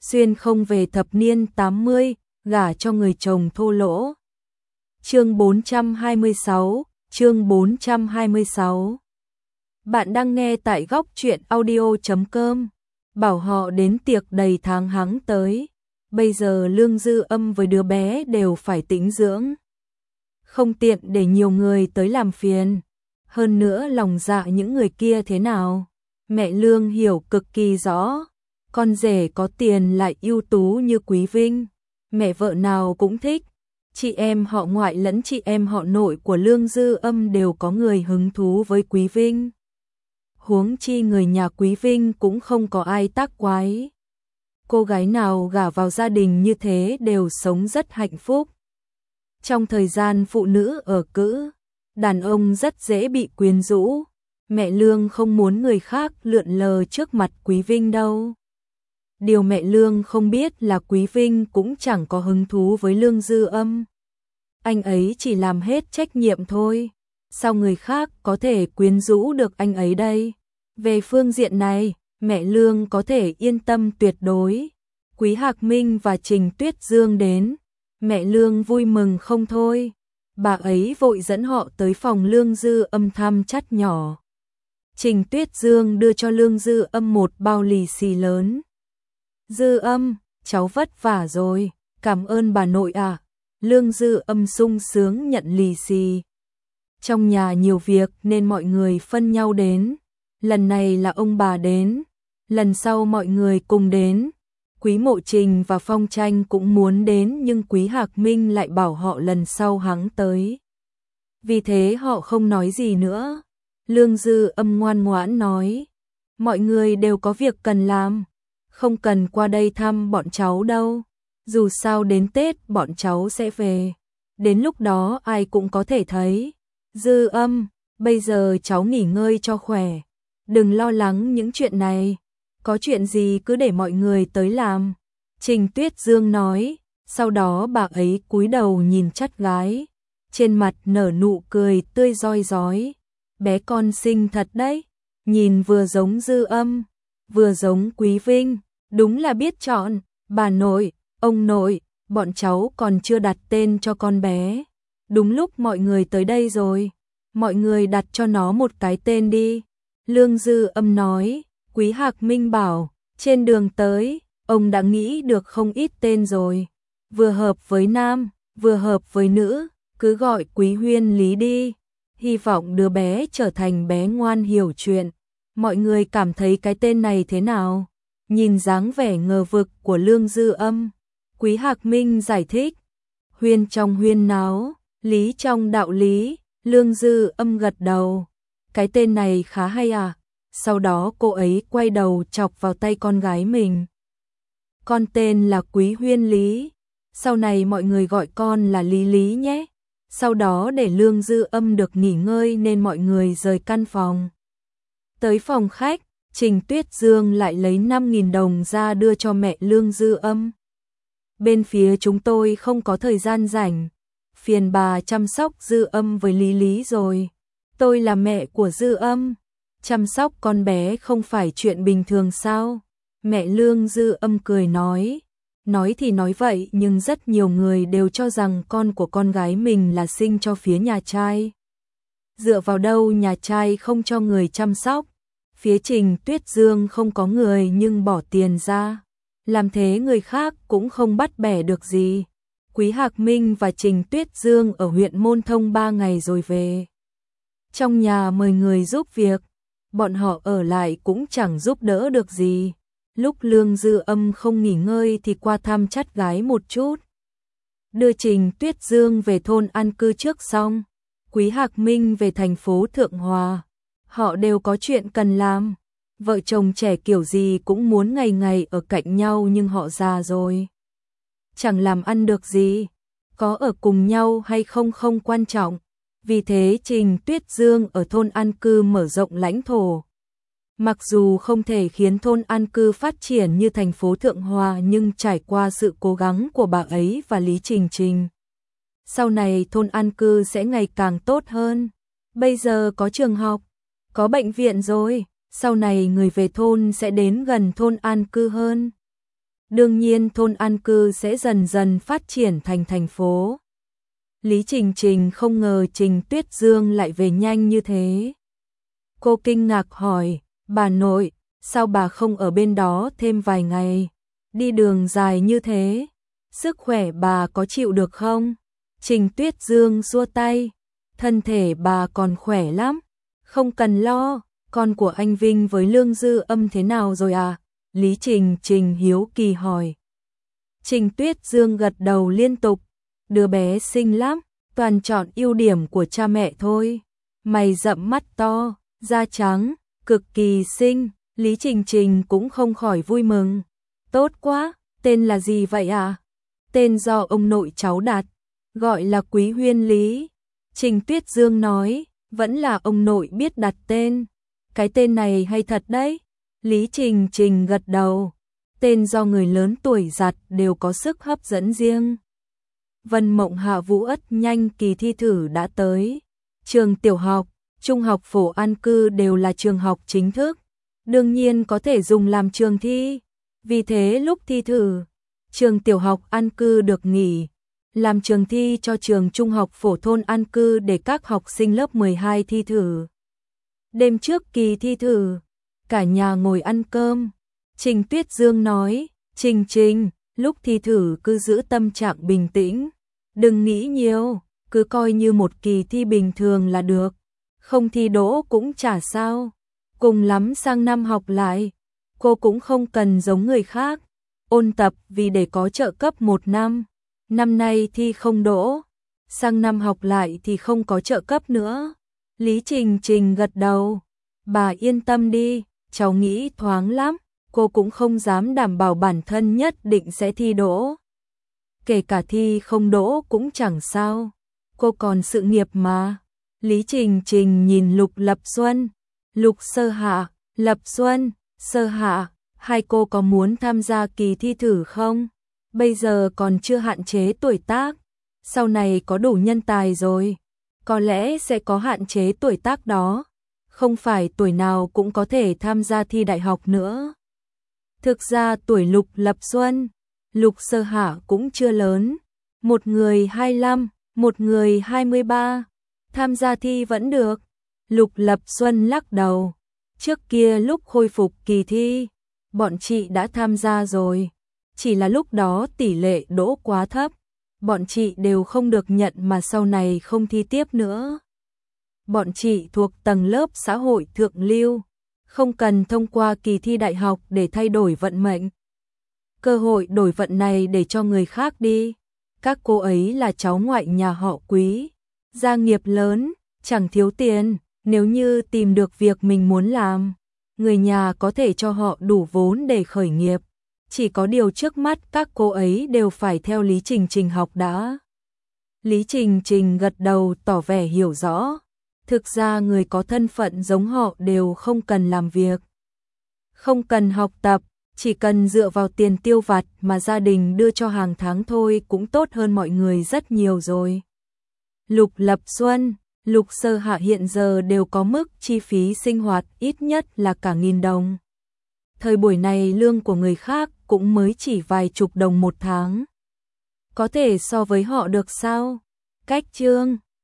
xuyên không về thập niên 80, gả cho người chồng thô lỗ. Chương 426, chương 426. Bạn đang nghe tại góc truyện audio.com. Bảo họ đến tiệc đầy tháng hắng tới. Bây giờ Lương Dư Âm với đứa bé đều phải tĩnh dưỡng. Không tiện để nhiều người tới làm phiền. Hơn nữa lòng dạ những người kia thế nào, mẹ Lương hiểu cực kỳ rõ. Con rể có tiền lại ưu tú như Quý Vinh, mẹ vợ nào cũng thích. Chị em họ ngoại lẫn chị em họ nội của Lương Dư Âm đều có người hứng thú với Quý Vinh. Huống chi người nhà Quý Vinh cũng không có ai tác quái. Cô gái nào gả vào gia đình như thế đều sống rất hạnh phúc. Trong thời gian phụ nữ ở cữ, đàn ông rất dễ bị quyến rũ. Mẹ Lương không muốn người khác lượn lờ trước mặt Quý Vinh đâu. Điều mẹ Lương không biết là Quý Vinh cũng chẳng có hứng thú với Lương Dư Âm. Anh ấy chỉ làm hết trách nhiệm thôi. Sao người khác có thể quyến rũ được anh ấy đây? Về phương diện này, mẹ Lương có thể yên tâm tuyệt đối. Quý Hạc Minh và Trình Tuyết Dương đến, mẹ Lương vui mừng không thôi. Bà ấy vội dẫn họ tới phòng Lương Dư Âm thăm chắt nhỏ. Trình Tuyết Dương đưa cho Lương Dư Âm một bao lì xì lớn. Dư Âm, cháu vất vả rồi, cảm ơn bà nội ạ. Lương Dư Âm sung sướng nhận lì xì. Trong nhà nhiều việc nên mọi người phân nhau đến. Lần này là ông bà đến, lần sau mọi người cùng đến. Quý Mộ Trình và Phong Tranh cũng muốn đến nhưng Quý Hạc Minh lại bảo họ lần sau hắn tới. Vì thế họ không nói gì nữa. Lương Dư Âm ngoan ngoãn nói, mọi người đều có việc cần làm, không cần qua đây thăm bọn cháu đâu. Dù sao đến Tết bọn cháu sẽ về, đến lúc đó ai cũng có thể thấy. Dư Âm, bây giờ cháu nghỉ ngơi cho khỏe, đừng lo lắng những chuyện này, có chuyện gì cứ để mọi người tới làm. Trình Tuyết Dương nói, sau đó bà ấy cúi đầu nhìn chắt gái, trên mặt nở nụ cười tươi rói rói. Bé con xinh thật đấy, nhìn vừa giống Dư Âm, vừa giống Quý Vinh, đúng là biết chọn. Bà nội, ông nội, bọn cháu còn chưa đặt tên cho con bé. Đúng lúc mọi người tới đây rồi, mọi người đặt cho nó một cái tên đi. Lương Dư Âm nói. Quý Hạc Minh bảo, trên đường tới, ông đã nghĩ được không ít tên rồi. Vừa hợp với nam, vừa hợp với nữ, cứ gọi Quý Huyên Lý đi. Hy vọng đứa bé trở thành bé ngoan hiểu chuyện. Mọi người cảm thấy cái tên này thế nào? Nhìn dáng vẻ ngờ vực của Lương Dư Âm, Quý Hạc Minh giải thích. Huyên trong huyên náo, lý trong đạo lý. Lương Dư Âm gật đầu. Cái tên này khá hay à? Sau đó cô ấy quay đầu chọc vào tay con gái mình. Con tên là Quý Huyên Lý, sau này mọi người gọi con là Lý Lý nhé. Sau đó để Lương Dư Âm được nghỉ ngơi nên mọi người rời căn phòng. Tới phòng khách, Trình Tuyết Dương lại lấy 5.000 đồng ra đưa cho mẹ Lương Dư Âm. Bên phía chúng tôi không có thời gian rảnh, phiền bà chăm sóc Dư Âm với Lý Lý rồi. Tôi là mẹ của Dư Âm, chăm sóc con bé không phải chuyện bình thường sao? Mẹ Lương Dư Âm cười nói. Nói thì nói vậy nhưng rất nhiều người đều cho rằng con của con gái mình là sinh cho phía nhà trai. Dựa vào đâu nhà trai không cho người chăm sóc? Phía Trình Tuyết Dương không có người nhưng bỏ tiền ra. Làm thế người khác cũng không bắt bẻ được gì. Quý Hạc Minh và Trình Tuyết Dương ở huyện Môn Thông 3 ngày rồi về. Trong nhà mời người giúp việc, bọn họ ở lại cũng chẳng giúp đỡ được gì. Lúc Lương Dư Âm không nghỉ ngơi thì qua thăm chắt gái một chút. Đưa Trình Tuyết Dương về thôn an cư trước xong, Quý Hạc Minh về thành phố Thượng Hòa. Họ đều có chuyện cần làm. Vợ chồng trẻ kiểu gì cũng muốn ngày ngày ở cạnh nhau nhưng họ già rồi. Chẳng làm ăn được gì. Có ở cùng nhau hay không không quan trọng. Vì thế Trình Tuyết Dương ở thôn an cư mở rộng lãnh thổ. Mặc dù không thể khiến thôn an cư phát triển như thành phố Thượng Hòa nhưng trải qua sự cố gắng của bà ấy và Lý Trình Trình, sau này thôn an cư sẽ ngày càng tốt hơn. Bây giờ có trường học, có bệnh viện rồi, sau này người về thôn sẽ đến gần thôn an cư hơn. đương nhiên thôn an cư sẽ dần dần phát triển thành thành phố. Lý Trình Trình không ngờ Trình Tuyết Dương lại về nhanh như thế. Cô kinh ngạc hỏi, bà nội, sao bà không ở bên đó thêm vài ngày? Đi đường dài như thế, sức khỏe bà có chịu được không? Trình Tuyết Dương xua tay, thân thể bà còn khỏe lắm, không cần lo. Con của anh Vinh với Lương Dư Âm thế nào rồi à? Lý Trình Trình hiếu kỳ hỏi. Trình Tuyết Dương gật đầu liên tục, đứa bé xinh lắm, toàn chọn ưu điểm của cha mẹ thôi. Mày rậm mắt to, da trắng, cực kỳ xinh. Lý Trình Trình cũng không khỏi vui mừng. Tốt quá, tên là gì vậy à? Tên do ông nội cháu đặt, gọi là Quý Huyên Lý. Trình Tuyết Dương nói, vẫn là ông nội biết đặt tên. Cái tên này hay thật đấy. Lý Trình Trình gật đầu. Tên do người lớn tuổi giặt đều có sức hấp dẫn riêng. Vân Mộng Hạ Vũ Ất nhanh kỳ thi thử đã tới. Trường tiểu học, trung học phổ an cư đều là trường học chính thức, đương nhiên có thể dùng làm trường thi. Vì thế lúc thi thử, trường tiểu học an cư được nghỉ, làm trường thi cho trường trung học phổ thôn an cư để các học sinh lớp 12 thi thử. Đêm trước kỳ thi thử, cả nhà ngồi ăn cơm. Trình Tuyết Dương nói, Trình Trình, lúc thi thử cứ giữ tâm trạng bình tĩnh, đừng nghĩ nhiều, cứ coi như một kỳ thi bình thường là được, không thi đỗ cũng chả sao, cùng lắm sang năm học lại, cô cũng không cần giống người khác, ôn tập vì để có trợ cấp 1 năm, năm nay thi không đỗ, sang năm học lại thì không có trợ cấp nữa. Lý Trình Trình gật đầu, bà yên tâm đi, cháu nghĩ thoáng lắm. Cô cũng không dám đảm bảo bản thân nhất định sẽ thi đỗ. Kể cả thi không đỗ cũng chẳng sao. Cô còn sự nghiệp mà. Lý Trình Trình nhìn Lục Lập Xuân, Lục Sơ Hạ, Lập Xuân, Sơ Hạ, hai cô có muốn tham gia kỳ thi thử không? Bây giờ còn chưa hạn chế tuổi tác, sau này có đủ nhân tài rồi, có lẽ sẽ có hạn chế tuổi tác đó, không phải tuổi nào cũng có thể tham gia thi đại học nữa. Thực ra tuổi Lục Lập Xuân, Lục Sơ Hạ cũng chưa lớn, một người 25, một người 23, tham gia thi vẫn được. Lục Lập Xuân lắc đầu, trước kia lúc khôi phục kỳ thi, bọn chị đã tham gia rồi, chỉ là lúc đó tỷ lệ đỗ quá thấp, bọn chị đều không được nhận mà sau này không thi tiếp nữa. Bọn chị thuộc tầng lớp xã hội thượng lưu, không cần thông qua kỳ thi đại học để thay đổi vận mệnh. Cơ hội đổi vận này để cho người khác đi. Các cô ấy là cháu ngoại nhà họ Quý, gia nghiệp lớn, chẳng thiếu tiền, nếu như tìm được việc mình muốn làm, người nhà có thể cho họ đủ vốn để khởi nghiệp. Chỉ có điều trước mắt các cô ấy đều phải theo Lý Trình Trình học đã. Lý Trình Trình gật đầu tỏ vẻ hiểu rõ. Thực ra người có thân phận giống họ đều không cần làm việc, không cần học tập, chỉ cần dựa vào tiền tiêu vặt mà gia đình đưa cho hàng tháng thôi cũng tốt hơn mọi người rất nhiều rồi. Lục Lập Xuân, Lục Sơ Hạ hiện giờ đều có mức chi phí sinh hoạt ít nhất là cả 1.000 đồng. Thời buổi này lương của người khác cũng mới chỉ vài chục đồng một tháng. Có thể so với họ được sao? Cách chương